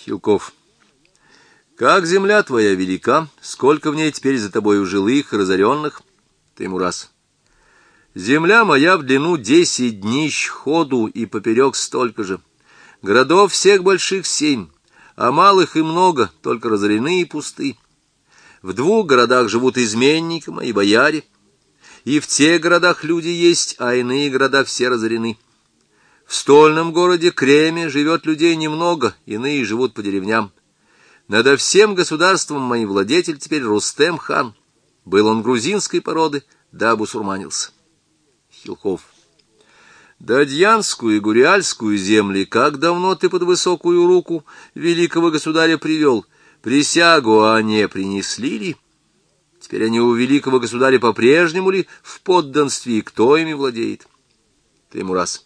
Хилков. Как земля твоя велика, сколько в ней теперь за тобою жилых и разоренных? Теймураз. Земля моя в длину 10 днищ ходу и поперек столько же. Городов всех больших 7, а малых и много, только разорены и пусты. В 2 городах живут изменники мои бояре, и в тех городах люди есть, а иные города все разорены. В стольном городе Креме живет людей немного, иные живут по деревням. Надо всем государством моим владетель теперь Рустем-хан. Был он грузинской породы, да обусурманился. Хилков. Дадьянскую и Гуриальскую земли как давно ты под высокую руку великого государя привел? Присягу они принесли ли? Теперь они у великого государя по-прежнему ли в подданстве, и кто ими владеет? Теймураз.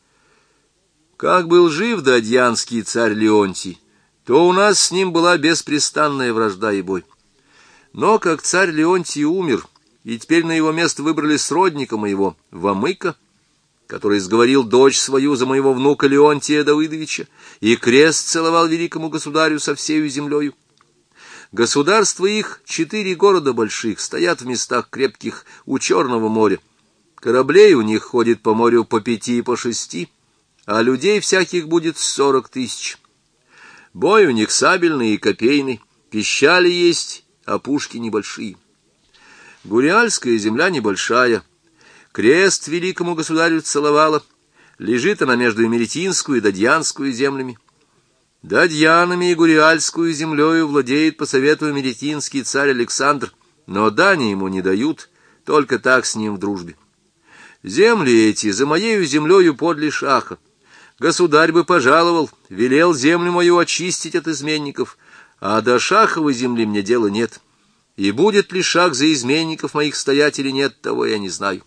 Как был жив дадьянский царь Леонтий, то у нас с ним была беспрестанная вражда и бой. Но как царь Леонтий умер, и теперь на его место выбрали сродника моего, Вамыка, который сговорил дочь свою за моего внука Леонтия Давыдовича и крест целовал великому государю со всею землею. Государства их 4 города больших стоят в местах крепких у Черного моря. Кораблей у них ходит по морю по 5 и по 6, а людей всяких будет 40 000. Бой у них сабельный и копейный, пищали есть, а пушки небольшие. Гуриальская земля небольшая, крест великому государю целовала, лежит она между Эмеретинскую и Дадьянскую землями. Дадьянами и Гуриальскую землею владеет по совету эмеретинский царь Александр, но дани ему не дают, только так с ним в дружбе. Земли эти за моею землею подле шаха. Государь бы пожаловал, велел землю мою очистить от изменников, а до шаховой земли мне дела нет. И будет ли шах за изменников моих стоять или нет, того я не знаю.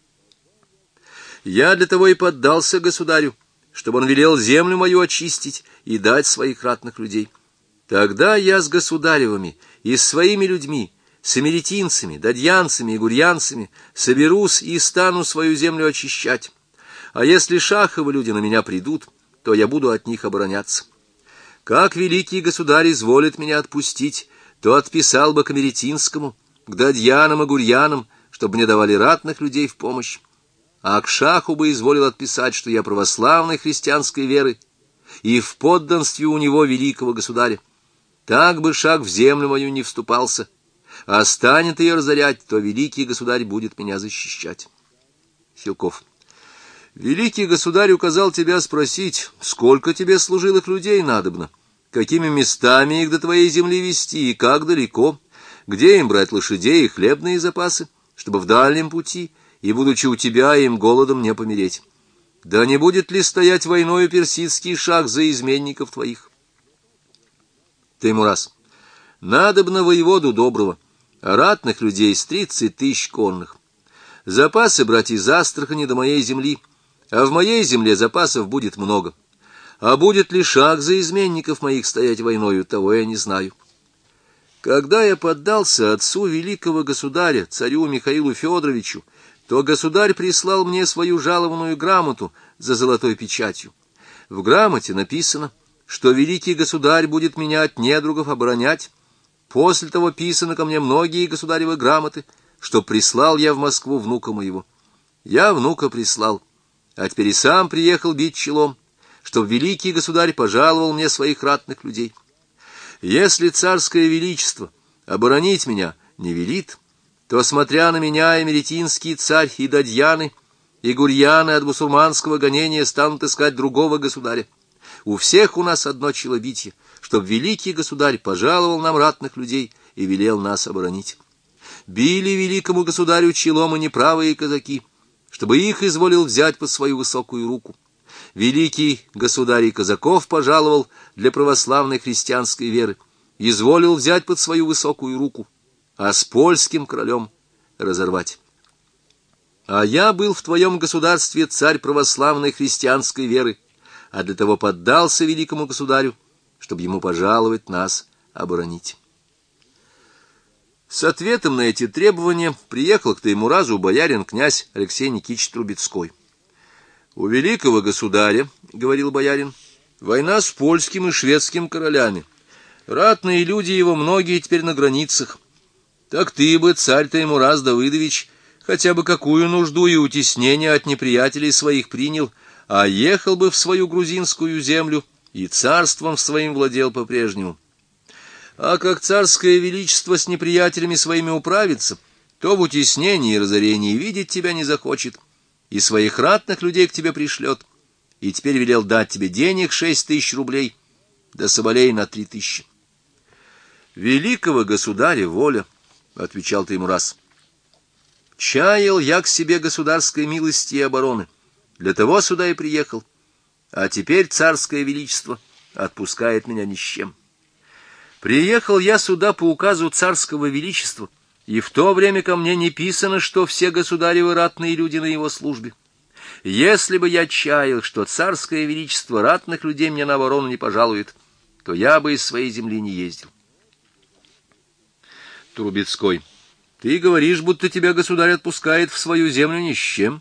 Я для того и поддался государю, чтобы он велел землю мою очистить и дать своих ратных людей. Тогда я с государевыми и с своими людьми, с эмеретинцами, дадьянцами и гурьянцами соберусь и стану свою землю очищать. А если шаховы люди на меня придут, то я буду от них обороняться. Как великий государь изволит меня отпустить, то отписал бы к эмеретинскому, к дадьянам и гурьянам, чтобы мне давали ратных людей в помощь. А к шаху бы изволил отписать, что я православной христианской веры и в подданстве у него великого государя. Так бы шах в землю мою не вступался, а станет ее разорять, то великий государь будет меня защищать. Хилков. Великий государь указал тебя спросить, сколько тебе служилых людей надобно, какими местами их до твоей земли вести и как далеко, где им брать лошадей и хлебные запасы, чтобы в дальнем пути и, будучи у тебя, им голодом не помереть. Да не будет ли стоять войною персидский шах за изменников твоих? Теймураз. Надобно воеводу доброго, а ратных людей с 30 000 конных. Запасы брать из Астрахани до моей земли, а в моей земле запасов будет много. А будет ли шах за изменников моих стоять войною, того я не знаю. Когда я поддался отцу великого государя, царю Михаилу Федоровичу, то государь прислал мне свою жалованную грамоту за золотой печатью. В грамоте написано, что великий государь будет меня от недругов оборонять. После того писано ко мне многие государевы грамоты, что прислал я в Москву внука моего. Я внука прислал, а теперь и сам приехал бить челом, чтоб великий государь пожаловал мне своих ратных людей. Если царское величество оборонить меня не велит, то, смотря на меня, эмеретинский царь и дадьяны, и гурьяны от бусурманского гонения станут искать другого государя. У всех у нас одно челобитие, чтоб великий государь пожаловал нам ратных людей и велел нас оборонить. Били великому государю челом и неправые казаки, чтобы их изволил взять под свою высокую руку. Великий государь и казаков пожаловал для православной христианской веры, изволил взять под свою высокую руку, а с польским королем разорвать. А я был в твоем государстве царь православной христианской веры, а для того поддался великому государю, чтобы ему пожаловать нас оборонить. С ответом на эти требования приехал к Теймуразу боярин князь Алексей Никитич Трубецкой. «У великого государя, — говорил боярин, — Война с польским и шведским королями. Ратные люди его многие теперь на границах. Так ты бы, царь Теймураз Давыдович, хотя бы какую нужду и утеснение от неприятелей своих принял, а ехал бы в свою грузинскую землю и царством своим владел по-прежнему. А как царское величество с неприятелями своими управится, то в утеснении и разорении видеть тебя не захочет, и своих ратных людей к тебе пришлет, и теперь велел дать тебе денег 6000 рублей, да соболей на 3000. Великого государя воля, — отвечал Теймураз. Чаял я к себе государской милости и обороны, для того сюда и приехал, а теперь царское величество отпускает меня ни с чем. Приехал я сюда по указу царского величества, и в то время ко мне не писано, что все государевы ратные люди на его службе. Если бы я чаял, что царское величество ратных людей мне на оборону не пожалует, то я бы из своей земли не ездил. Трубецкой: ты говоришь, будто тебя государь отпускает в свою землю ни с чем.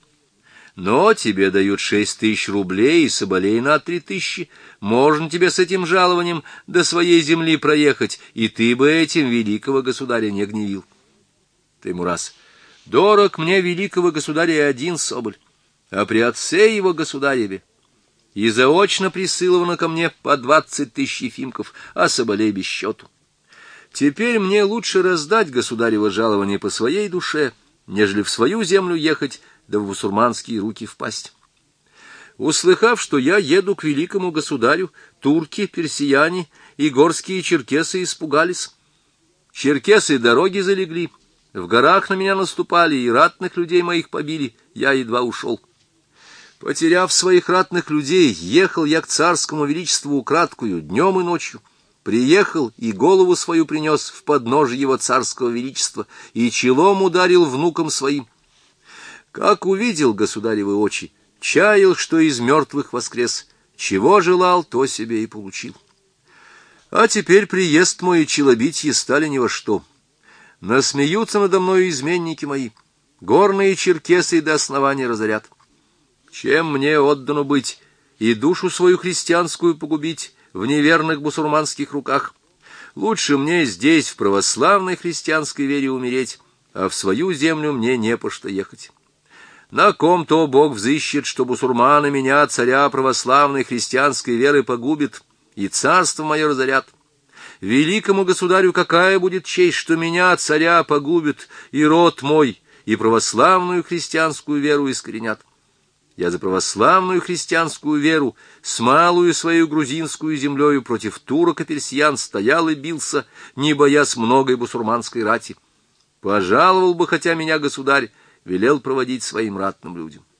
Но тебе дают 6000 рублей и соболей на 3000. Можно тебе с этим жалованием до своей земли проехать, и ты бы этим великого государя не гневил. Теймураз: дорог мне великого государя один соболь, а при отце его государеве и заочно присыловано ко мне по 20 000 ефимков, а соболей без счету. Теперь мне лучше раздать государево жалование по своей душе, нежели в свою землю ехать, да в бусурманские руки впасть. Услыхав, что я еду к великому государю, турки, персияне и горские черкесы испугались. Черкесы дороги залегли, в горах на меня наступали и ратных людей моих побили, я едва ушел. Потеряв своих ратных людей, ехал я к царскому величеству украдкую днем и ночью. Приехал и голову свою принес в подножие его царского величества и челом ударил внукам своим. Как увидел государевы очи, чаял, что из мертвых воскрес, чего желал, то себе и получил. А теперь приезд мой и челобитье стали ни во что. Насмеются надо мною изменники мои, горные черкесы до основания разорят. Чем мне отдано быть и душу свою христианскую погубить в неверных бусурманских руках? Лучше мне здесь, в православной христианской вере, умереть, а в свою землю мне не по что ехать. На ком-то Бог взыщет, что бусурманы меня, царя православной христианской веры, погубит, и царство мое разорят. Великому государю какая будет честь, что меня, царя, погубит, и род мой, и православную христианскую веру искоренят? Я за православную христианскую веру с малую свою грузинскую землею против турок и персиян стоял и бился, не боясь многой бусурманской рати. Пожаловал бы, хотя меня государь велел проводить своим ратным людям.